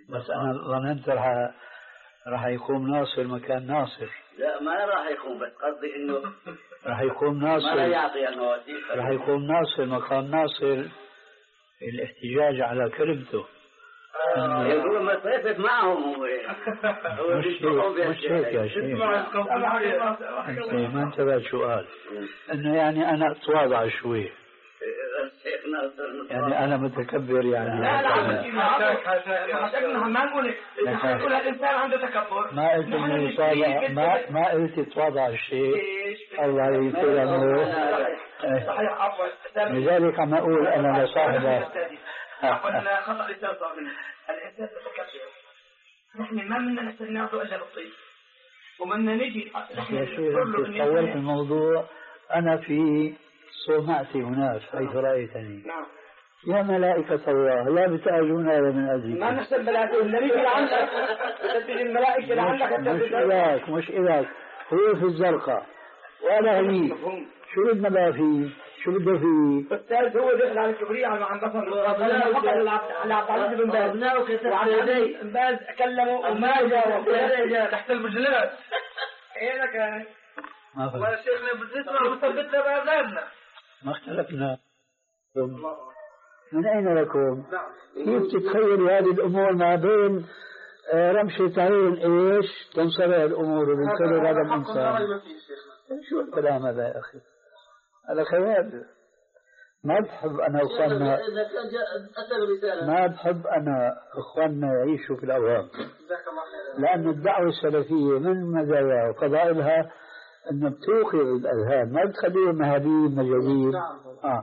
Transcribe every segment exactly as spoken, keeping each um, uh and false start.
بس أنا ظننت رح راح يقوم ناصر مكان ناصر. لا ما راح يقوم، بس قصدي انه راح يقوم ناصر ما راح يعطي المواثيق، راح يقوم ناصر مكان ناصر الاحتجاج على كلمته. يقولون ما صيفت معهم هو. مش مش هيك يا شيخ، ما انتبه شو قال، انه يعني انا اتواضع شوي، يعني انا متكبر يعني. لا لا ما نقول نقول الانسان عنده تكبر، ما قلت انه يتواضع، ما ما قلت يتواضع الشيء الله يكرمه. صحيح عفوا، لذلك عم اقول انا لصاحبه قلنا خطأ للتوضع منه الانسان متكبر. نحن ما بدنا نحسن نعطوا الا بالطيب ومن نجي يا شيخ تطورت الموضوع. أنا في صومعتي هناك حيث رأيتني. نعم. يا ملائكة الله لا بتأجون هذا من أجلك. ما نحسن ملائكة النبي لعندك تتبع الملائكة لعندك. مش إذاك مش إذاك هو في الزرقاء وأنا هني شو بدنا بقى فيه؟ شو بده فيه؟ أستاذ هو دخل على الكبرياء على عن بصر على عبد العزيز بن باز وعن بن باز كلموا وما جاوب تحت البرجلات. ايه كان ما فهم. ولا شيخنا بتسمع وثبتنا بأذاننا. ما اختلفنا. من أين لكم؟ كيف تتخيل هذه الأمور ما بين رمشة عين إيش تنصرع الأمور وبنصرع هذا الإنسان؟ شو الكلام هذا يا أخي؟ هذا خيال. ما بحب أنا أخواننا ما بحب أنا أخواننا يعيشوا في الأوهام، لأن الدعوة السلفية من مزاياها وفضائلها أنه بتوقظ الأذهان، ما بتخليهم مهابيل مجانين. آه.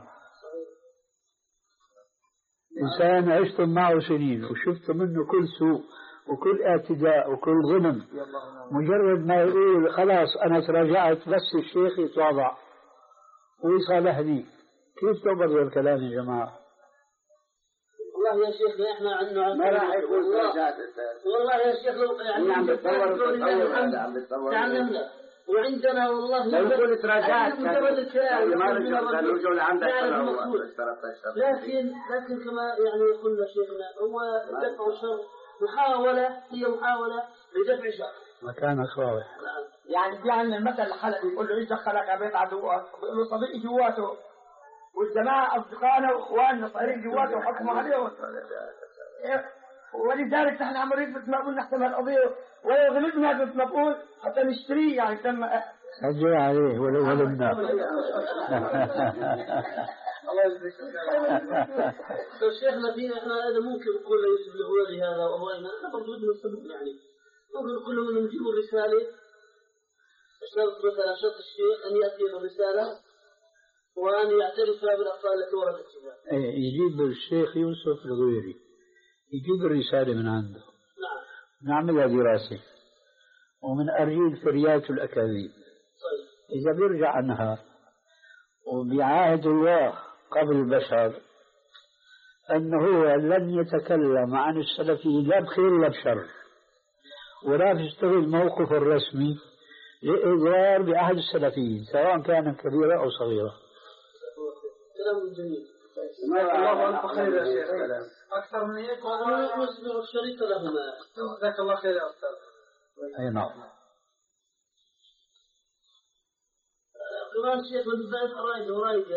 إنسان عشتم معه سنين وشفت منه كل سوء وكل اعتداء وكل ظلم، مجرد ما يقول خلاص أنا تراجعت بس الشيخ يتواضع ويصالحني، كيف تقبل الكلام يا جماعة؟ والله يا شيخ احنا عندنا ما راح يكون درجات. والله يا شيخ لو يعني عم بتطور تعلمنا وعندنا والله لو يكون درجات ما رجعنا نرجع لعندك لكن لكن كما يعني قلنا شيخنا هو دفع الشر محاولة هي محاولة لدفع الشر. مكانك واضح. يعني في عندنا المثل الحلبي يقول له ايش دخلك على بيت عدوك؟ بيقول له صديقي جواته والجماعة أصدقائنا وإخواننا صايرين جواته وحكموا عليهم. ولذلك نحن عم نريد مثل ما قلنا نحسم القضية ولو غلبنا مثل ما بقول حتى نشتريه يعني تم سجل عليه ولو غلبنا. الله يجزيك. شيخنا فينا احنا هذا ممكن نقول له يوسف الهواري هذا وهو احنا برضو بدنا نستفيد يعني ممكن نقول له نجيب الرسالة شرط مثلا شرط الشيخ أن يأتي بالرسالة وأن يعترف بالأخطاء التي وردت فيها. إيه يجيب الشيخ يوسف الغويري يجيب الرسالة من عنده. نعم. نعملها دراسة ومن أرجيل فريات الأكاذيب. صحيح. إذا بيرجع عنها وبيعاهد الله قبل البشر أنه هو لن يتكلم عن السلفي لا بخير ولا بشر ولا يستغل موقف الرسمي لإضرار بأحد السلفيين سواء كان كبيرة أو صغيرة. كلام جميل. الله ألف خير يا شيخ. أكثر من هيك نسمع الشريط لهما. جزاك الله خير يا أستاذ. أي نعم. كمان شيخ بالذات رايقة ورايقة.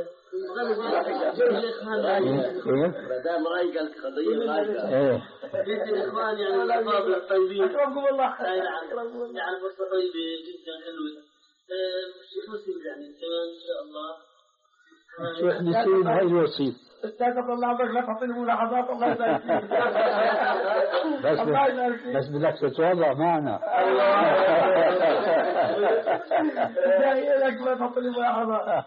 بدام رايقة القضية رايقة. إيه. بيت الإخوان يعني الأفاضل الطيبين. أكرمكم الله. يعني فرصة طيبة جدا حلوة. الشيخ نسيم يعني كمان إن شاء الله. الشيخ نسيم هاي الوصيف. استاذ الله عمرك لا تعطيني ملاحظات الله يبارك فيك. بس بس بدك تتواضع معنا. جاي لك لا تعطيني ملاحظات.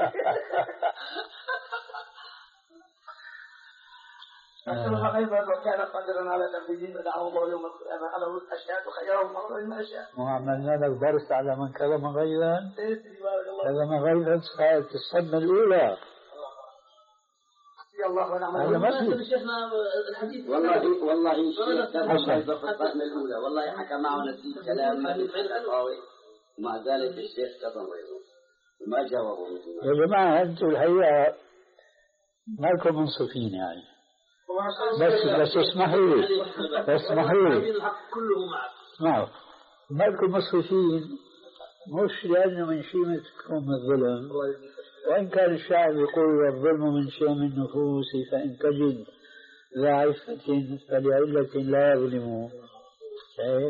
أسألك أيضا لو كان قادرا على تنفيذ ما دعاه الله يوم القيامة على رؤوس الأشهاد وخيرهم الله ما شاء. وعملنا لك درس على من كلم غيبا كلم غيبا الصدمة الأولى. الله ونعم الوكيل. شيخنا الحديث والله والله الشيخ كان في الصدمة الأولى والله حكى معه نسيت كلام ما بيفعل قوي ومع ذلك الشيخ كتم غيره وما جاوبوا. يا جماعة أنتم الحقيقة ما لكم منصفين يعني بس بس اسمحوا لي بس اسمحوا لي كله معك اسمعوا مالكم مصرفين مش لأنه من شيمتكم الظلم، وإن كان الشاعر يقول الظلم من شيم النفوس فإن تجد ذا عفة فلعلة لا يظلم. شايف؟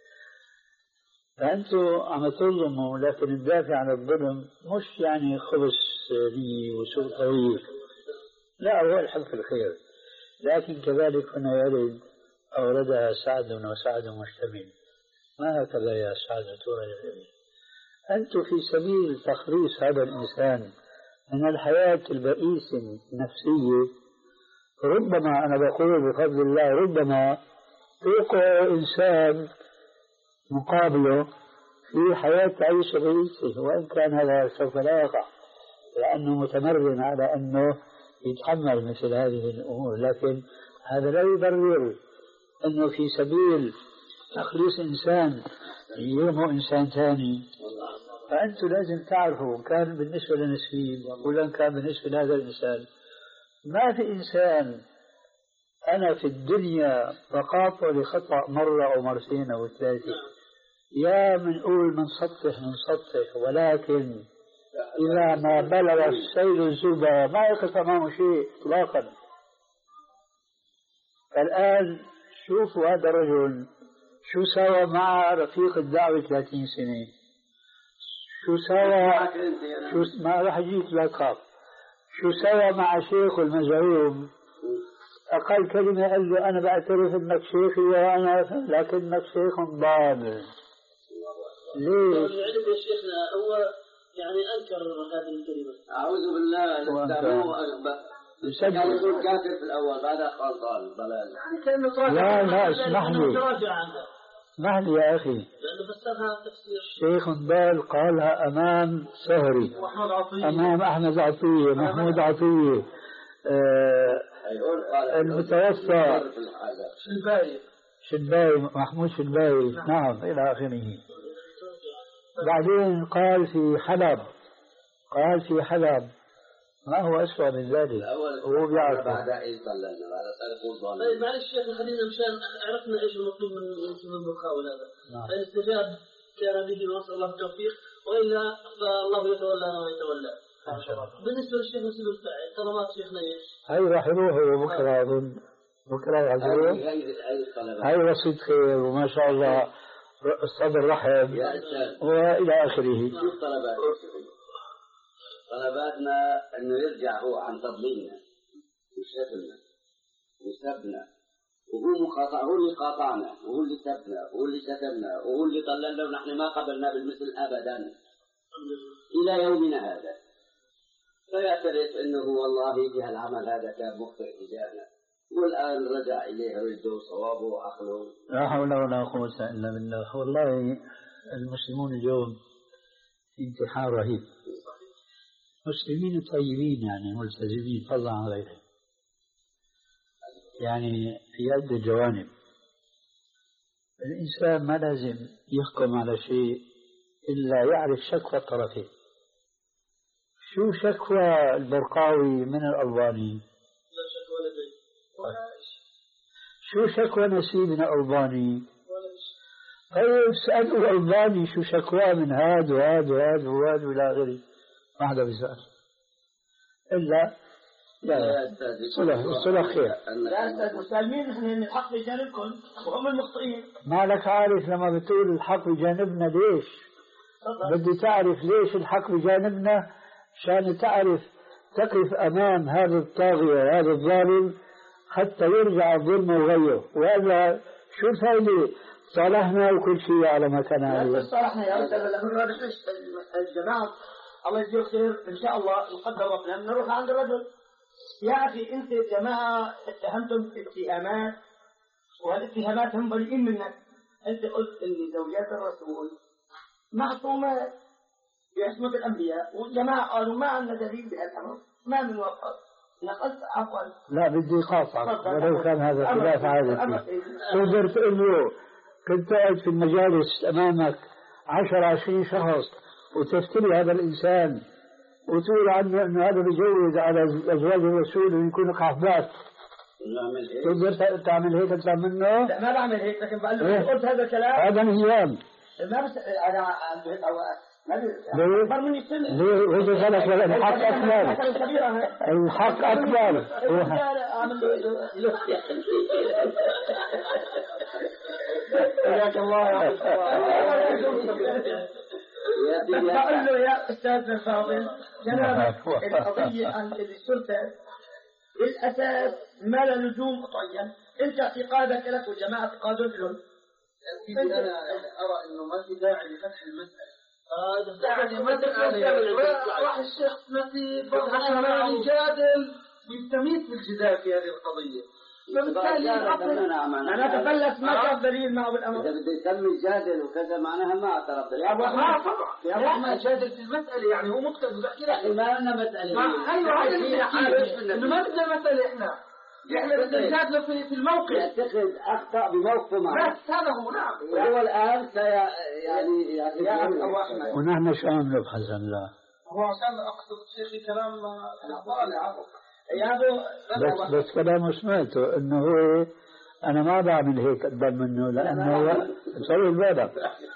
فأنتوا عم تظلموا، لكن الدافع عن الظلم مش يعني خبث لي وسوء طريق، لا، هو الحب في الخير. لكن كذلك هنا يرد أوردها سعد وسعد مشتمل، ما هكذا يا سعد تورد. أنتم في سبيل تخليص هذا الإنسان من الحياة البئيسة النفسية، ربما أنا بقول بفضل الله ربما توقع إنسان مقابله في حياة تعيش بئيسة، وإن كان هذا سوف لا يقع لأنه متمرن على أنه يتحمل مثل هذه الأمور، لكن هذا لا يبرر أنه في سبيل تخليص إنسان يرموا إنسان ثاني. فأنتم لازم تعرفوا كان بالنسبة لنسيب ولا كان بالنسبة لهذا الإنسان، ما في إنسان أنا في الدنيا بقاطع لخطأ مرة أو مرتين أو ثلاثة، يا منقول من سطح من سطح، ولكن إذا ما بلغ السيل الزبا ما يقف أمامه شيء إطلاقا. الآن شوفوا هذا الرجل شو سوى مع رفيق الدعوة ثلاثين سنة، شو سوى شو ما راح أجيك لا تخاف، شو سوى مع شيخ المزعوم. أقل كلمة قال له أنا بعترف إنك شيخي وأنا لكنك شيخ ضال. ليش؟ العلم يا شيخنا هو يعني أنكر هذه الكلمة. أعوذ بالله كان يقول كافر في الأول بعدها قال ضال ضلال. لا لا اسمح لي اسمح لي يا أخي، شيخ ضال قالها أمام سهري، أمام أحمد عطية، محمود عطية، آه المتوفى شنباي شنباي محمود شنباي، نعم إلى آخره. بعدين قال في حلب، قال في حلب ما هو أسوأ من ذلك، هو بيعرف. بعد إيه صلى لنا بعد صار يقول طيب معلش شيخنا خلينا مشان عرفنا إيش المطلوب من من المقاول هذا. نعم. فإن استجاب كان به ونسأل الله التوفيق، وإلا فالله يتولى ما يتولى. بالنسبة للشيخ نسيب الفاعل طلبات شيخنا إيش؟ هاي راح يروحوا بكرة أظن، بكرة يعزلوا. هاي وسيط خير وما شاء الله الصدر رحب وإلى آخره. شوف طلبات طلباتنا أنه يرجع هو عن تضليلنا وشتمنا وسبنا، وهو مقاطع، هو اللي قاطعنا وهو اللي سبنا وهو اللي شتمنا وهو اللي ضللنا، ونحن ما قبلنا بالمثل أبدا إلى يومنا هذا. فيعترف أنه والله في هالعمل هذا كان مخطئ إجابنا، والآن رجع إليه رده صوابه وعقله. لا حول ولا قوة إلا بالله. والله المسلمون اليوم في امتحان رهيب، مسلمين طيبين يعني ملتزمين فضلا عن غيرهم، يعني في عدة جوانب. الإنسان ما لازم يحكم على شيء إلا يعرف شكوى الطرفين. شو شكوى البرقاوي من الألباني؟ شو شكوى نسيب من الألباني؟ طيب سألوا الألباني شو شكوى من هاد وهاد وهاد وهاد وإلى آخره، ما حدا بيسأل إلا لا صلح الصلح خير. لا أستاذ مسالمين نحن إن الحق بجانبكم وهم المخطئين. ما لك عارف لما بتقول الحق بجانبنا ليش؟ بدي تعرف ليش الحق بجانبنا، عشان تعرف تقف أمام هذا الطاغية وهذا الظالم حتى يرجع الظلم وغيه، وإلا شو الفائدة؟ صالحنا وكل شيء على ما كان عليه. لا صالحنا يا رجل، الجماعة الله يجزيه خير إن شاء الله نقدر ربنا نروح عند الرجل. يا أخي أنت جماعة اتهمتم اتهامات، وهالاتهامات هم بريئين منك. أنت قلت إن زوجات الرسول معصومات بعصمة الأنبياء، والجماعة قالوا ما عندنا دليل بهالأمر، ما بنوقف. نقلت عفوا لا بدي قاطعك ولو كان هذا خلاف عادتي. تقدر تقول له كنت قاعد في المجالس أمامك عشر عشرين شخص وتفتري هذا الإنسان وتقول عنه أنه هذا بيجوز على أزواج الرسول ويكون قحبات، تقدر تعمل هيك أكثر منه؟ لا ما بعمل هيك، لكن بقول له قلت هذا الكلام هذا نهيان. ما بس أنا أو ما أكبر مني السن. ليه وجه غلط ولا الحق أكبر؟ الحق أكبر. حياك الله يا بقول له يا أستاذنا الفاضل جنابك القضية السلطة بالأساس ما لا لزوم معين، أنت اعتقادك لك والجماعة اعتقادهم لهم. أنا أرى إنه ما في داعي لفتح المسألة. يعني مثلا راح الشيخ نسيب ما يجادل ويستميت بالجدال في هذه القضية. فبالتالي أنا تفلت ما كان دليل معه بالأمر. إذا بده يكمل جادل وكذا معناها ما اعترف بالله. ما طبعا يا أبو أحمد جادل في المسألة، يعني هو مقتدر بحكي لك ما لنا مسألة. أيوة هذا إنه ما بدنا مسألة إحنا إحنا بدنا نجادل في في الموقف. يعتقد أخطأ بموقفه معه. بس هذا هو. نعم. وهو الآن سي يعني يا أبو أحمد. ونحن شو عم نبحث هلا؟ هو عشان أقصد شيخي كلام طالع. بس بس كلامه سمعته انه هو انا ما بعمل هيك اكبر منه لانه سوي بالك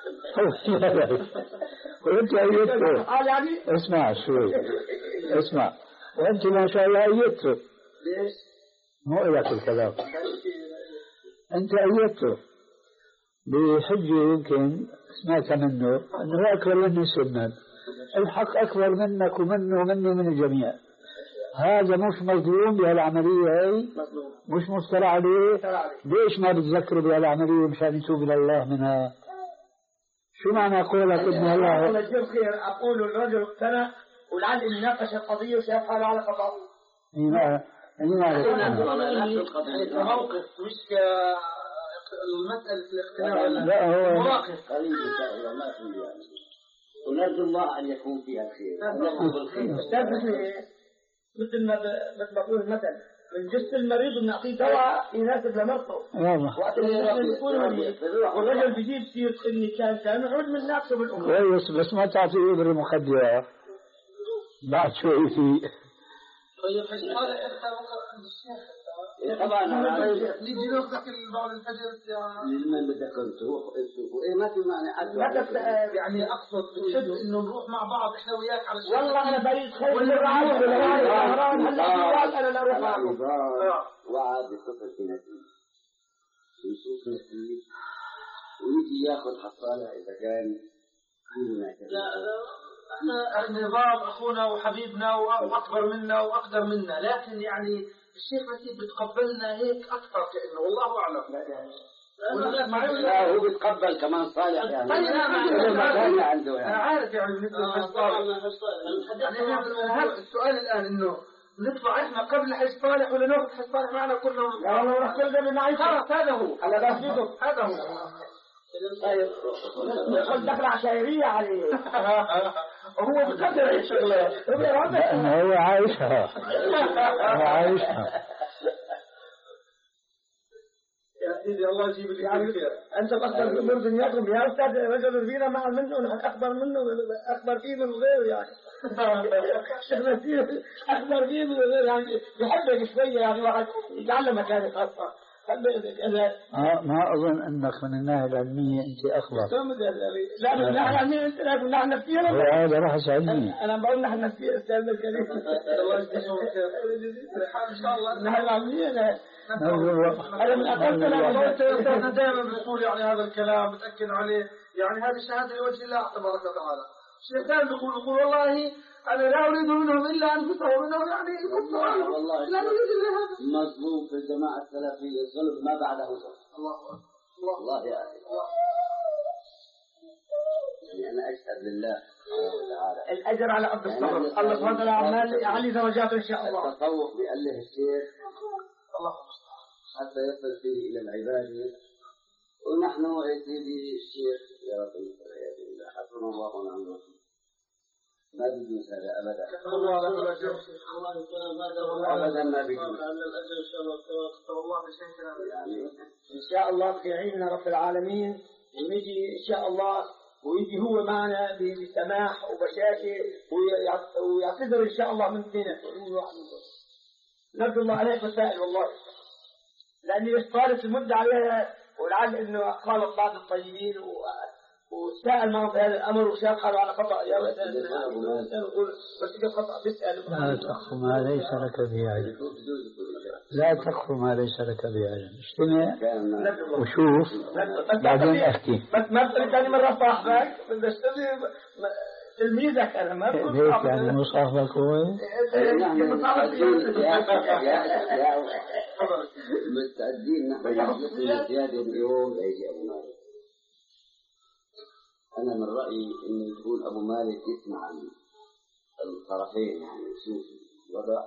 وانت ايدته. اسمع شوي اسمع، وانت ما شاء الله ايدته. ليش؟ مو لك الكلام، انت ايدته بحجه يمكن سمعت منه انه هو اكبر مني سنا، الحق اكبر منك ومنه ومني من الجميع. هذا مش مظلوم بهالعملية هاي، مش مفترى عليه. ليش ما بتذكروا بهالعملية مشان يتوب إلى الله منها؟ شو معنى قولك ابن الله؟ الله يجزيه خير. أقول الرجل اقتنع ولعل إن ناقش القضية وشاف حاله على خطأ. إيه ما إيه ما موقف مش المسألة الاقتناع. لا هو مواقف قليل إن شاء الله ما في يعني. ونرجو الله أن يكون فيها الخير ونرجو بالخير. أستاذ مثل ما مثل ما بقول مثلا من جسد المريض بنعطيه دواء يناسب لمرضه. وقت اللي يكون مريض والرجل بيجيب سيرة إني كان كان يعود من نفسه بالأمور. كويس بس ما تعطيه إبرة مخدرة بعد شوي في. طيب حيث قال أنت عند الشيخ طبعا نيجي ناخذك بعد الفجر لمن بدك تروح ايه ما في معنى يعني اقصد بتحب انه نروح مع بعض احنا وياك على الشيخ. والله انا بريد خير ولا بعرف ولا بعرف هلا انا لا اروح معكم. وعد يتصل في نتيجه ويشوف نتيجه ويجي ياخذ حصاله اذا كان لا احنا النظام اخونا وحبيبنا واكبر منا واقدر منا، لكن يعني الشيخ نسيب بتقبلنا هيك أكثر كأنه والله أعلم. لا يعني لا هو بيتقبل كمان صالح يعني. طيب أنا عنده يعني. أنا عارف يعني بالنسبة للصالح. يعني السؤال الآن إنه نطلع إحنا قبل حج صالح ولا ناخذ حج صالح معنا كلهم؟ لا والله راح كل ده بنعيش. خلاص هذا هو. على بسيطه هذا هو. ندخل دخلة عشائرية عليه. هو بقدر أي شغلة. لأنه هو عايشها. هو عايشها. يا سيدي الله يجيب لك يعني خير. أنت أخبر بأمور دنياكم يا أستاذ، رجل فينا مع منه نحن أخبر منه أخبر فيه من غيره يعني. أخبر فيه من غيره يعني يحبك شوية يعني واحد يتعلم مكانه خاصة. آه ما أظن أنك من الناحية العلمية أنت أخبر. لا من الناحية العلمية أنت لا من الناحية النفسية. هذا بحث علمي. أنا بقول ناحية النفسية أستاذنا الكريم. الله يجزيك إن شاء الله. الناحية العلمية لا. أنا من أقل أنا دائما بقول يعني هذا الكلام بتأكد عليه، يعني هذه الشهادة لوجه الله تبارك وتعالى. الشيخ دائما بيقول بيقول والله أنا لا أريد منهم إلا أنفسهم إنه يعني يكفروا. والله لا نريد إلا هذا. مظلوم في الجماعة السلفية الظلم ما بعده ظلم. الله الله الله يا أخي. يعني أنا أشهد لله تعالى. الأجر على قد الصبر. الله سبحانه وتعالى عمال يعلي درجاته إن شاء الله. التصوف بأله الشيخ. الله حتى يصل فيه إلى العبادة. ونحن يا سيدي الشيخ يا رب حسبنا الله ونعم الوكيل. ما بيجوز هذا أبدا. أبدا ما بيجوز. يعني إن شاء الله في عيننا رب العالمين ونجي إن شاء الله ويجي هو معنا بسماح وبشاشة ويعتذر إن شاء الله من دينه. نرجو الله عليك مسائل والله. لأني استطالت المدة عليها، ولعل إنه قال بعض الطيبين وسأل معهم في هذا الأمر وشاف حاله على خطأ. يا ولد بس خطأ بيسأل. لا تقف ما ليس لك به علم. لا تقف ما ليس لك به علم. استمع وشوف بعدين احكي. ما بتقول ثاني مرة صاحبك بدك تلميذك. أنا ما بقول ليش يعني مو صاحبك هو؟ مستعدين نحن نجلس زيادة اليوم يجي أبو مالك. أنا من رأيي إنه يكون أبو مالك يسمع عن الطرفين، يعني يشوف الوضع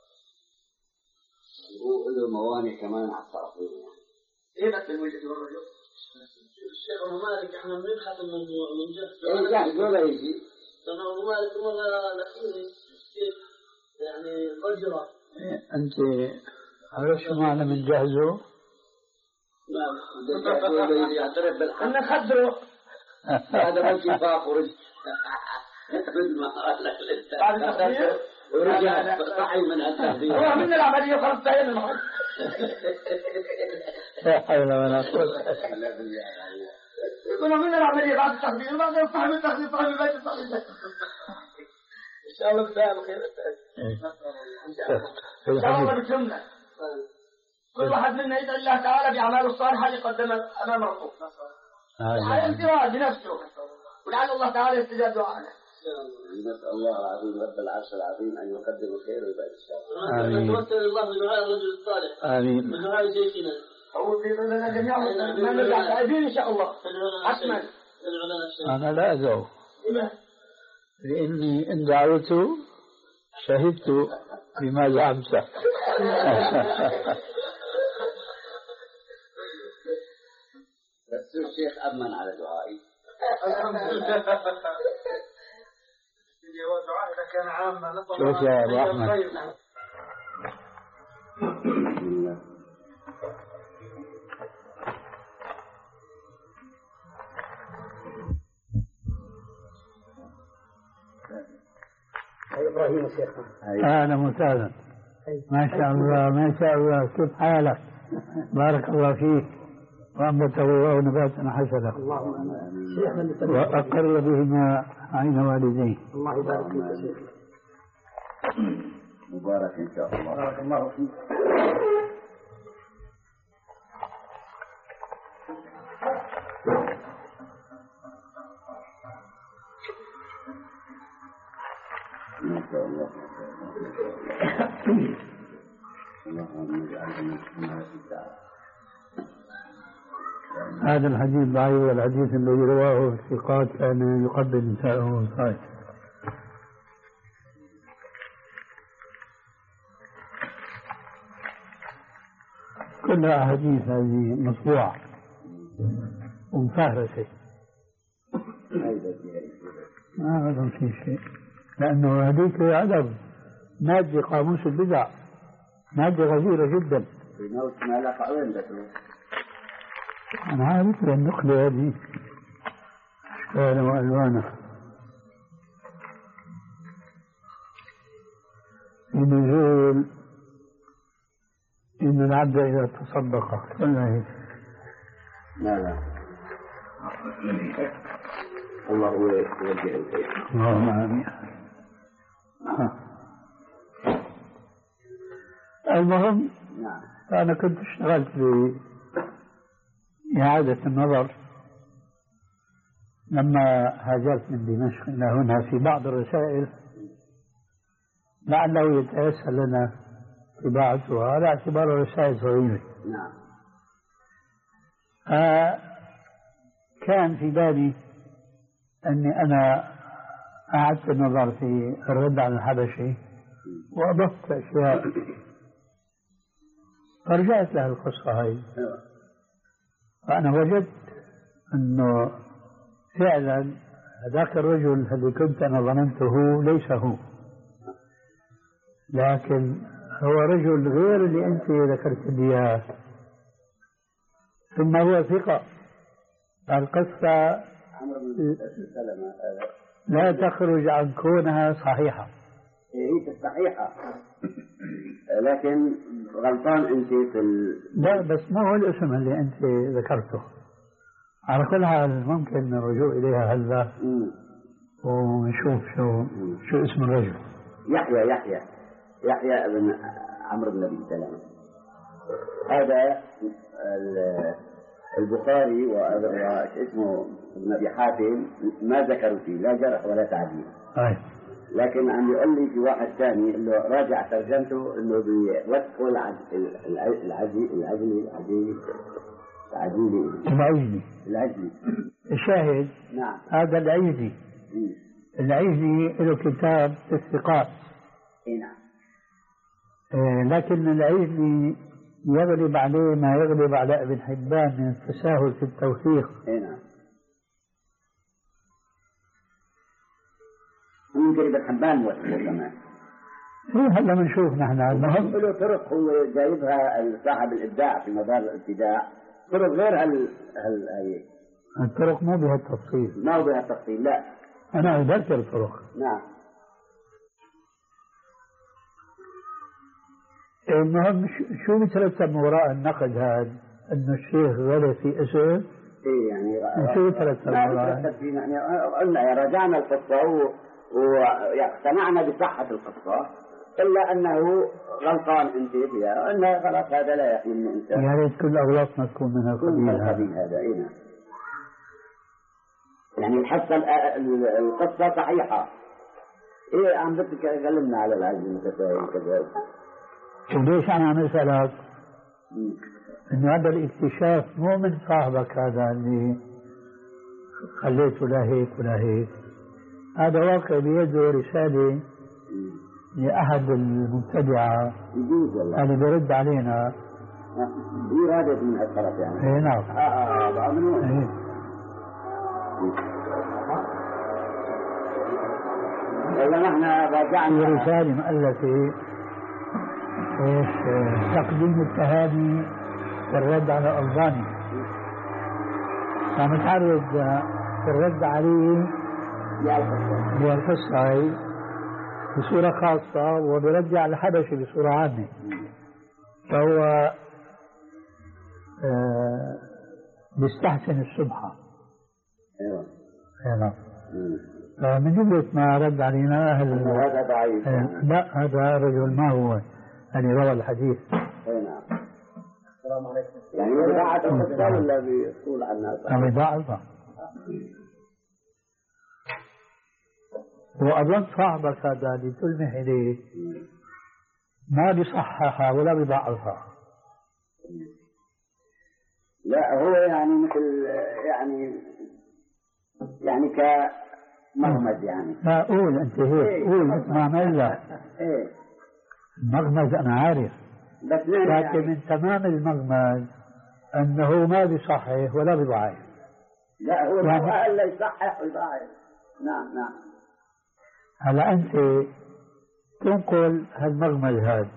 وله موانع كمان على الطرفين. يعني إيه بس الوجه والرجل الشيخ أبو مالك إحنا بنبحث الموضوع من جهة. إيه جاهز ولا يجي؟ أنا أبو مالك مرة الأخيرة يعني فجرة. أنت عرفت شو معنى من جهزه؟ نعم بدك يعترف بالحق. أنا خدره هذا ما كفاف ورجع بعد التخدير ورجع صحي من التخدير. هو من العملية خلص تاين المحل. لا حول ولا قوة. يقولوا من العملية بعد التخدير بعد صاحب التخدير صاحب البيت صاحب البيت. إن شاء الله بسائل خير. إن شاء الله بجملة كل واحد منا يدعي الله تعالى بأعماله الصالحة اللي قدمها أمام ربه على انفراد بنفسه، ولعل الله تعالى يستجاب دعائنا. نسأل الله العظيم رب العرش العظيم أن يقدم الخير ويبارك الشر. آمين. نتوسل الله بدعاء الرجل الصالح. آمين. بدعاء شيخنا. هو في لنا جميعا ما نرجع تائبين إن شاء الله. حتما. أنا لا أدعو لأني إن دعوت شهدت بما زعمت. بس الشيخ أمن على دعائي. دعائنا كان عاما. شوف يا أبو أحمد. إبراهيم شيخنا. أهلا وسهلا. ما شاء الله ما شاء الله. كيف حالك؟ بارك الله فيك وأنبته نباتا حسنا وأقر بهما عين والديه. الله يبارك فيك يا شيخ. مبارك إن شاء الله. بارك الله فيك. ما شاء الله. اللهم اجعلنا من حماية الدعوة. هذا الحديث ضعيف، والحديث الذي رواه الثقات كان يقبل نساءه صحيح. كلها أحاديث هذه مطبوعة ومفهرسة. ما أظن في شيء، لأنه هذيك أدب مادة قاموس البدع، مادة غزيرة جدا. ما لقى وين بتروح؟ أنا عارف النقلة هذه أشكال وألوانها في نزول إن العبد إذا تصدق كلها هيك. لا لا الله هو يوجه الخير. اللهم آمين. المهم نعم أنا كنت اشتغلت في إعادة النظر لما هاجرت من دمشق إلى هنا في بعض الرسائل لعله يتيسر لنا طباعتها على اعتبار الرسائل صغيرة. نعم. آه كان في بالي أني أنا أعدت النظر في الرد على الحبشي وأضفت أشياء فرجعت لها القصة هاي. فأنا وجدت أنه فعلا ذاك الرجل الذي كنت أنا ظننته ليس هو، لكن هو رجل غير اللي أنت ذكرت لي إياه، ثم هو ثقة. القصة لا تخرج عن كونها صحيحة. هي صحيحة لكن غلطان أنت في ال... لا بس ما هو الاسم اللي أنت ذكرته. على كل حال ممكن الرجوع إليها هلا ونشوف شو مم. شو اسم الرجل. يحيى يحيى يحيى بن عمرو بن أبي سلمة. هذا البخاري واسمه ابن أبي حاتم ما ذكروا فيه لا جرح ولا تعديل. أي. لكن عم يقول لي في واحد ثاني انه راجع ترجمته انه بيوثقوا العجلي العجلي العجلي العجلي العجلي العجلي الشاهد. نعم. هذا العجلي العجلي له كتاب في الثقات. اي نعم. إيه لكن العجلي يغلب عليه ما يغلب على ابن حبان من التساهل في التوثيق. اي نعم. ممكن ابن حبان موثقه كمان. ايه هلا بنشوف نحن. المهم له طرق هو جايبها صاحب الابداع في مدار الابتداع، طرق غير هال هال هي. الطرق مو بها التفصيل. ما بها التفصيل لا. انا اذكر الطرق. نعم. المهم شو بيترتب من وراء النقد هذا؟ انه الشيخ غلط في اسم؟ ايه يعني شو بيترتب من وراء؟ يعني قلنا رجعنا القصه واقتنعنا بصحه القصه الا انه غلطان انت فيها، انه خلاص هذا لا يحمل من انسان. يا ريت كل اغلاطنا تكون من القبيل هذا. ايه يعني حتى القصه صحيحه. ايه عم بدك تكلمنا على العجل المتساهل كذا. وليش أنا عم أسألك؟ إنه هذا الاكتشاف مو من صاحبك هذا اللي خليته لا هيك ولا هيك. هذا واقع بيده رسالة لأحد المبتدعة اللي بيرد علينا. هي هذا من هالطرف يعني. إيه نعم. آه آه من إيه. والله نحن راجعنا. رسالة مؤلفة ايش تقديم التهاني والرد على الألباني. كان متعرض في الرد عليه بالقصة هي بصورة خاصة وبرجع الحبشي بصورة عامة. فهو آه بيستحسن السبحة. ايوه. نعم. فمن جملة ما رد علينا أهل هذا ضعيف. لا هذا رجل ما هو يعني روى الحديث. اي نعم. السلام عليكم. يعني بضاعة القصة ولا بيقول عن الناس؟ بضاعة. وأظن صاحبك هذا اللي تلمح إليه ما بيصححها ولا بيضعفها. لا هو يعني مثل يعني يعني كمغمز يعني. لا قول أنت هيك قول مثل ما عملنا. إيه. المغمز أنا عارف. لكن يعني من تمام المغمز أنه ما بيصحح ولا بيضعف. لا هو يعني إلا يصحح ويضعف. نعم نعم. هلا أنت تنقل هالمغمز هذا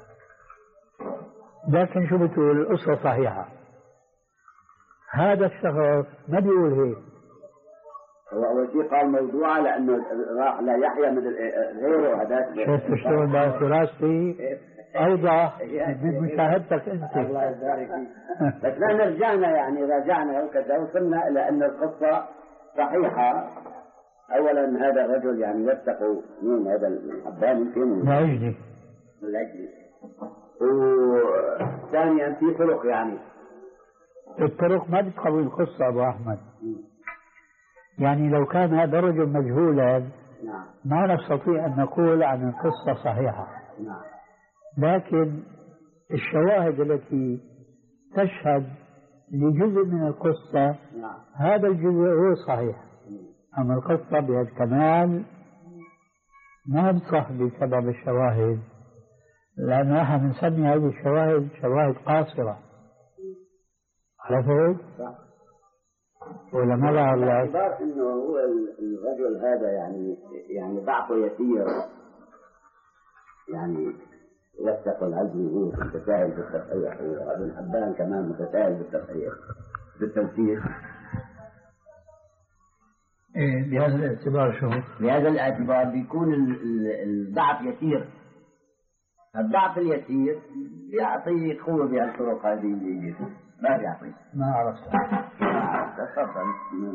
لكن شو بتقول القصة صحيحة. هذا الشخص ما بيقول هيك. هو أول شيء قال موضوعة لأنه راح لا يحيى من غيره هذاك. شفت شلون بقى دراستي أوضح من مشاهدتك أنت. الله يبارك فيك. بس نحن رجعنا يعني راجعنا وكذا وصلنا إلى أن القصة صحيحة. أولا هذا الرجل يعني يتقوا مين هذا الحبان يمكن العجلي العجلي. وثانيا في طرق يعني الطرق ما بتقوي القصة أبو أحمد. يعني لو كان هذا الرجل مجهولا نعم. ما نستطيع أن نقول عن القصة صحيحة. نعم. لكن الشواهد التي تشهد لجزء من القصة نعم. هذا الجزء هو صحيح. أما القصة بهالكمال ما بصح بسبب الشواهد لأن نحن بنسمي هذه الشواهد شواهد قاصرة. عرفت؟ ولا ما لا باعتبار انه هو الرجل هذا يعني يعني ضعفه يسير يعني يثق العزم هو متساهل بالتصحيح وابن حبان كمان متساهل بالتصحيح بالتوثيق. إيه بهذا الاعتبار شو؟ بهذا الاعتبار بيكون الضعف يسير الضعف اليسير بيعطي قوة بهالطرق هذه اللي ما بيعطي. ما عرفت. تفضل.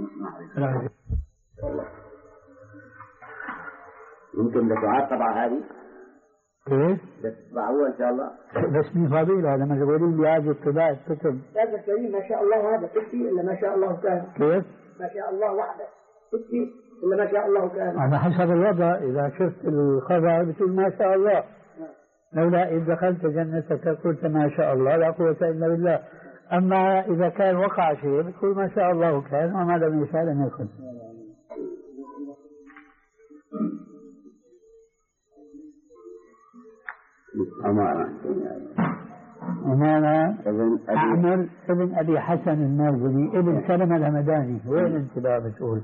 يمكن بدعاء طبعا هذه. ايه؟ تطبعوها ان شاء الله. بس مين فضيلة لما تقولين لي هذه طباعة الكتب. هذا الكريم ما شاء الله هذا تكفي الا ما شاء الله كان. كيف؟ ما شاء الله وحده تكفي الا ما شاء الله كان. على حسب الوضع، إذا شفت الخبر بتقول ما شاء الله. لولا إذا دخلت جنتك قلت ما شاء الله لا قوة إلا بالله. أما إذا كان وقع شيء بتقول ما شاء الله كان وما لم يشاء لم يكن. أمارة أمارة أعمل ابن أبي حسن المازني ابن سلمة الهمداني. وين أنت بقى بتقول؟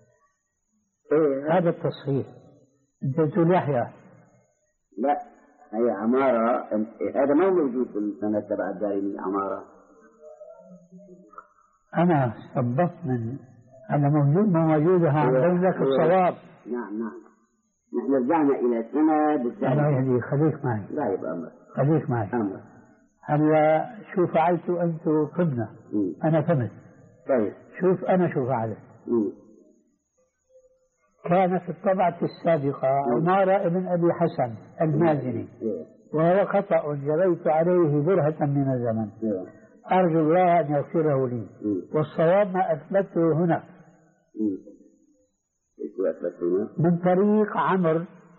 هذا التصحيح. أنت تقول يحيى. لا هي عمارة، هذا ما موجود في السنة تبع الدارمي. عمارة أنا صبت من هذا موجود ما موجود. هذا لك الصواب. نعم نعم. نحن رجعنا إلى سنة بالدارمي. الله يهديك خليك معي. لا يبقى أمر. خليك معي. أمر. هلا شو فعلتوا أنتم فهمنا. أنا فهمت. طيب. شوف أنا شو فعلت. كان في الطبعة السابقة عمارة ابن أبي حسن المازني، وهو خطأ جريت عليه برهة من الزمن، أرجو الله أن يغفره لي. والصواب ما أثبته هنا من طريق عمرو.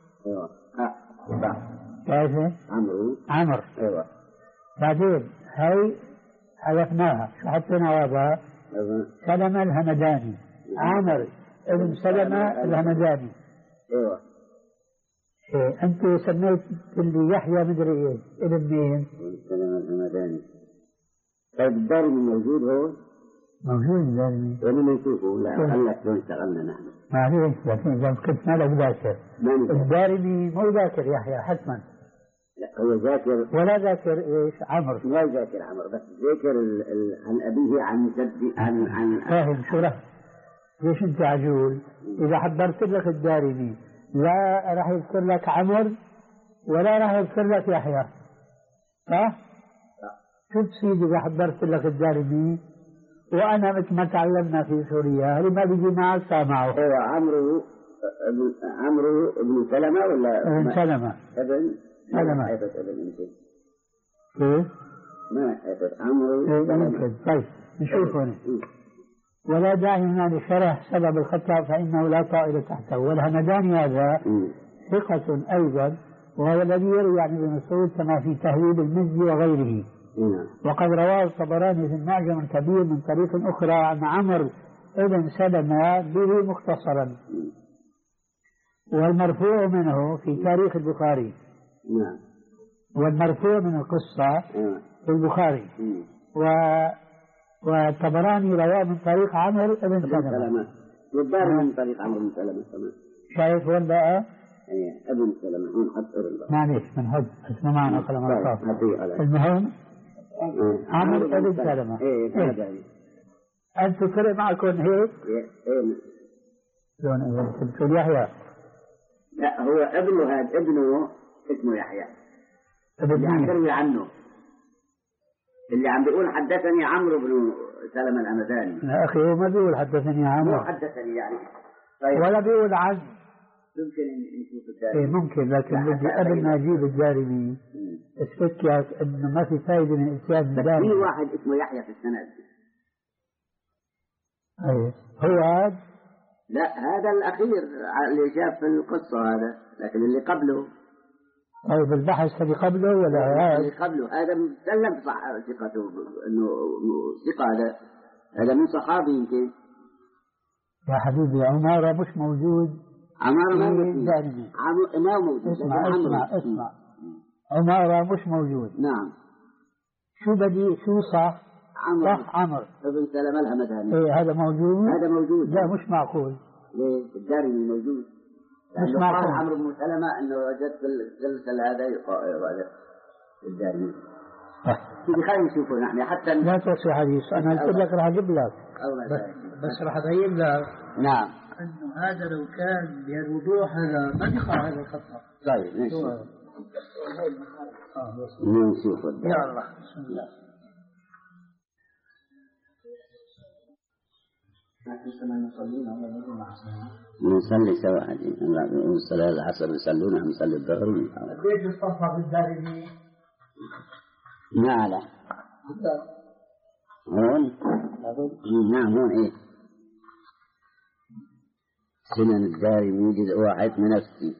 كيف؟ عمرو عمرو. بعدين هاي حذفناها. شو حطينا وراها؟ سلمة الهمداني. عمرو ابن سلمة الهمداني. ايوه. إيه أنت سميت اللي يحيى مدري إيه ابن مين؟ سلمة الهمداني. طيب الدارمي موجود هو؟ موجود الدارمي. ولا ما نشوفه؟ لا خلك لو اشتغلنا نحن. معليش لكن إذا كنت مالك ذاكر. الدارمي مو ذاكر يحيى حتما. لا هو ذاكر. ولا ذاكر إيش؟ عمرو. ما ذاكر عمرو بس ذاكر ال... ال... عن أبيه عن جدي عن عن. فاهم شو رأيك؟ ليش أنت عجول؟ إذا حضرت لك الدارمي لا راح يذكر لك عمرو ولا راح يذكر لك يحيى. صح؟ شوف سيدي إذا حضرت لك الدارمي وأنا مثل ما تعلمنا في سوريا هذه ما بيجي معك سامعه. هو عمرو ابن عمرو ابن سلمة ولا؟ ابن سلمة. ابن سلمة. ابن كيف؟ ما حفظ عمرو. ممكن. طيب نشوف هنا. ولا داعي هنا لشرح سبب الخطأ فإنه لا طائل تحته. والهمداني هذا ثقة أيضا، وهو الذي يروي عن ابن مسعود كما في تهذيب المزي وغيره. وقد رواه الطبراني في المعجم الكبير من طريق أخرى عن عمرو ابن سلمة به مختصرا، والمرفوع منه في تاريخ البخاري. والمرفوع من القصة في البخاري. و والطبراني رواه من طريق عمرو بن سلمة. والدار من طريق عمرو بن سلمة كمان. شايف وين بقى؟ ايه ابن سلمة هون حط ابن بقى. معليش بنحط اسمه معنا كلام الخاص. المهم عمرو بن سلمة. ايه ايه أنتم فرق معكم هيك؟ ايه شلون ايه؟ بتقول يحيى؟ لا هو ابنه هذا ابنه اسمه يحيى. اللي عم تروي عنه اللي عم بيقول حدثني عمرو بن سلمة الهمداني. يا أخي هو ما بيقول حدثني عمرو. مو حدثني يعني. طيب. ولا بيقول عن. ممكن نشوف الدارمي. إيه ممكن، لكن بدي قبل ما أجيب الدارمي أثبت لك إنه ما في فايدة من إتيان الدارمي. في واحد اسمه يحيى في السند. أيه هو هذا؟ لا هذا الأخير اللي جاء في القصة هذا، لكن اللي قبله. طيب البحث اللي قبله ولا هذا؟ اللي قبله هذا مسلم صح ثقته إنه ثقة. هذا هذا من صحابي يمكن. يا حبيبي عمارة مش موجود. عمارة ما موجود. عم... ما موجود. اسمع اسمع اسمع. عمارة مش موجود. نعم. شو بدي شو صح؟ عمرو. صح عمرو. ابن سلمة الهمداني. ايه هذا موجود؟ هذا موجود. لا مش معقول. ليه؟ الدارمي موجود. مش معقول. عمرو بن سلمة انه وجدت السلسل هذا يقال الدارمي. خلينا نشوفه نحن حتى لا توصي حديث. انا قلت لك راح اجيب لك. بس, بس راح ابين لك. نعم. انه هذا لو كان بهالوضوح هذا ما يقع هذا الخطأ. طيب نشوف. نشوف يا الله بسم الله. نصلي سوا نصلي العصر يصلون هم نصلي الظهر. البيت الصفحة في الدارمي. ما لا. هون. نعم هون إيه. سنن الدارمي جزء واحد من نفسي.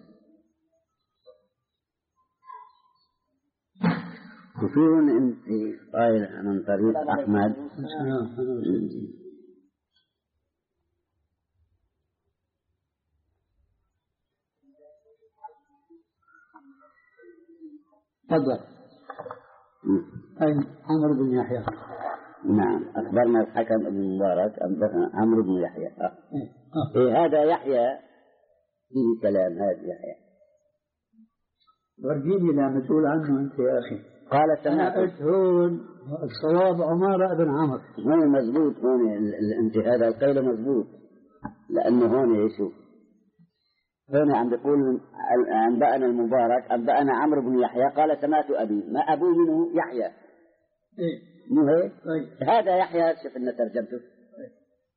كثير أنت قائل من طريق أحمد. تفضل. أين عمرو بن يحيى؟ نعم أخبرنا الحكم بن مبارك أنبأنا عمرو بن يحيى. أه. أه. إيه هذا يحيى فيه كلام هذا يحيى. ورجيني لا مسؤول عنه أنت يا أخي. قال سمعت هون الصواب عمارة بن عمرو. هون مزبوط هون أنت هذا القيل مزبوط لأنه هون يشوف هون عم بيقول أنبأنا المبارك أنبأنا عمرو بن يحيى قال سمعت أبي ما أبوه منه يحيى. إيه مو هيك؟ إيه؟ هذا يحيى شوف لنا ترجمته. إيه؟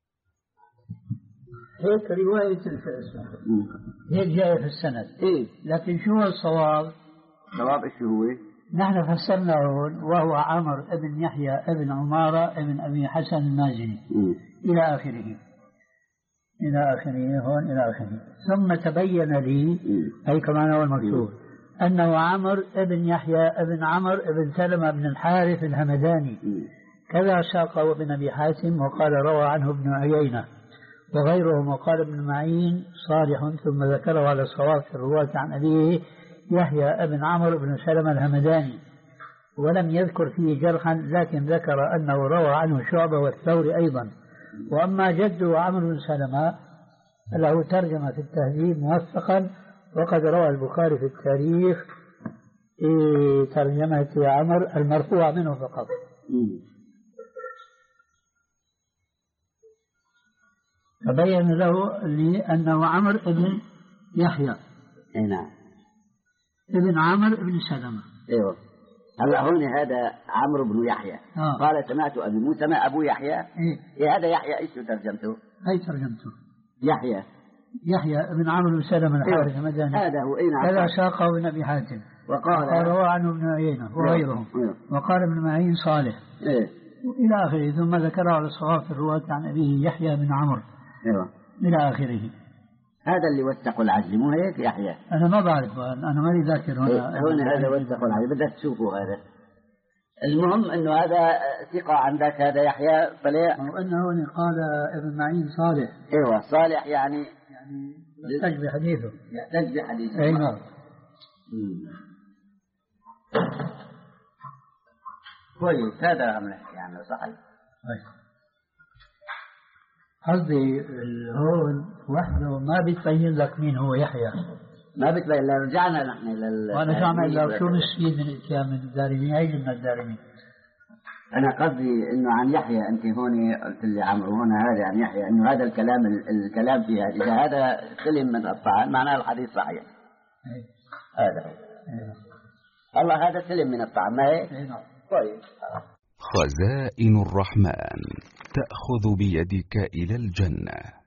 هيك رواية الفئة هيك جاية في السند. إيه لكن شو الصواب؟ الصواب إيش هو؟ نحن فسرنا هون وهو عمرو ابن يحيى ابن عمارة ابن أبي حسن المازني إلى آخره إلى آخره هون إلى آخره. ثم تبين لي أي كمان هو المكتوب أنه عمرو ابن يحيى ابن عمرو ابن سلمة بن الحارث الهمداني كذا ساقه ابن أبي حاتم وقال روى عنه ابن عيينة وغيرهم وقال ابن معين صالح ثم ذكره على الصواب في الرواة عن أبيه يحيى ابن عمرو بن سلمة الهمداني ولم يذكر فيه جرحا لكن ذكر أنه روى عنه شعبة والثوري أيضا. وأما جده عمرو بن سلمة له ترجمة في التهذيب موثقا وقد روى البخاري في التاريخ ترجمة عمرو المرفوع منه فقط. فبين له لي أنه عمرو ابن يحيى. نعم. ابن عمرو ابن سلمة. ايوه. هلا هون هذا عمرو بن يحيى. آه. قال سمعت ابي مو سمع ابو يحيى. ايه. إيه هذا يحيى ايش ترجمته؟ اي ترجمته؟ يحيى. يحيى ابن عمرو بن سلمة الحارث المدني. هذا هو. اي نعم. هذا ساقه ابن ابي حاتم. وقال روى عنه ابن عيينة وغيرهم. إيه. وقال ابن معين صالح. ايه. الى اخره ثم ذكره على الصواب في الرواة عن ابيه يحيى بن عمرو. ايوه. الى اخره. هذا اللي وثق العجل مو هيك يحيى؟ أنا ما بعرف أنا ماني ذاكر هنا. هون هذا وثق العجل بدك تشوفه هذا. المهم إنه هذا ثقة عندك هذا يحيى طلع. وأنه هون قال ابن معين صالح. أيوة صالح يعني يعني يحتج بحديثه. يحتج بحديثه. أي نعم. كويس هذا عم نحكي عنه صحيح. قصدي هون وحده ما بتبين لك مين هو يحيى. ما بتبين لك رجعنا نحن لل. وأنا جامع لو شو نسيت من الإتيان من الدارمي أي من الدارمي. أنا قصدي إنه عن يحيى أنت هون قلت لي عمرو هون هذا عن يحيى إنه هذا الكلام الكلام فيها إذا هذا سلم من الطعن معناه الحديث صحيح. أي. هذا هو. الله هذا سلم من الطعن ما هيك؟ كويس. خزائن الرحمن تأخذ بيدك إلى الجنة.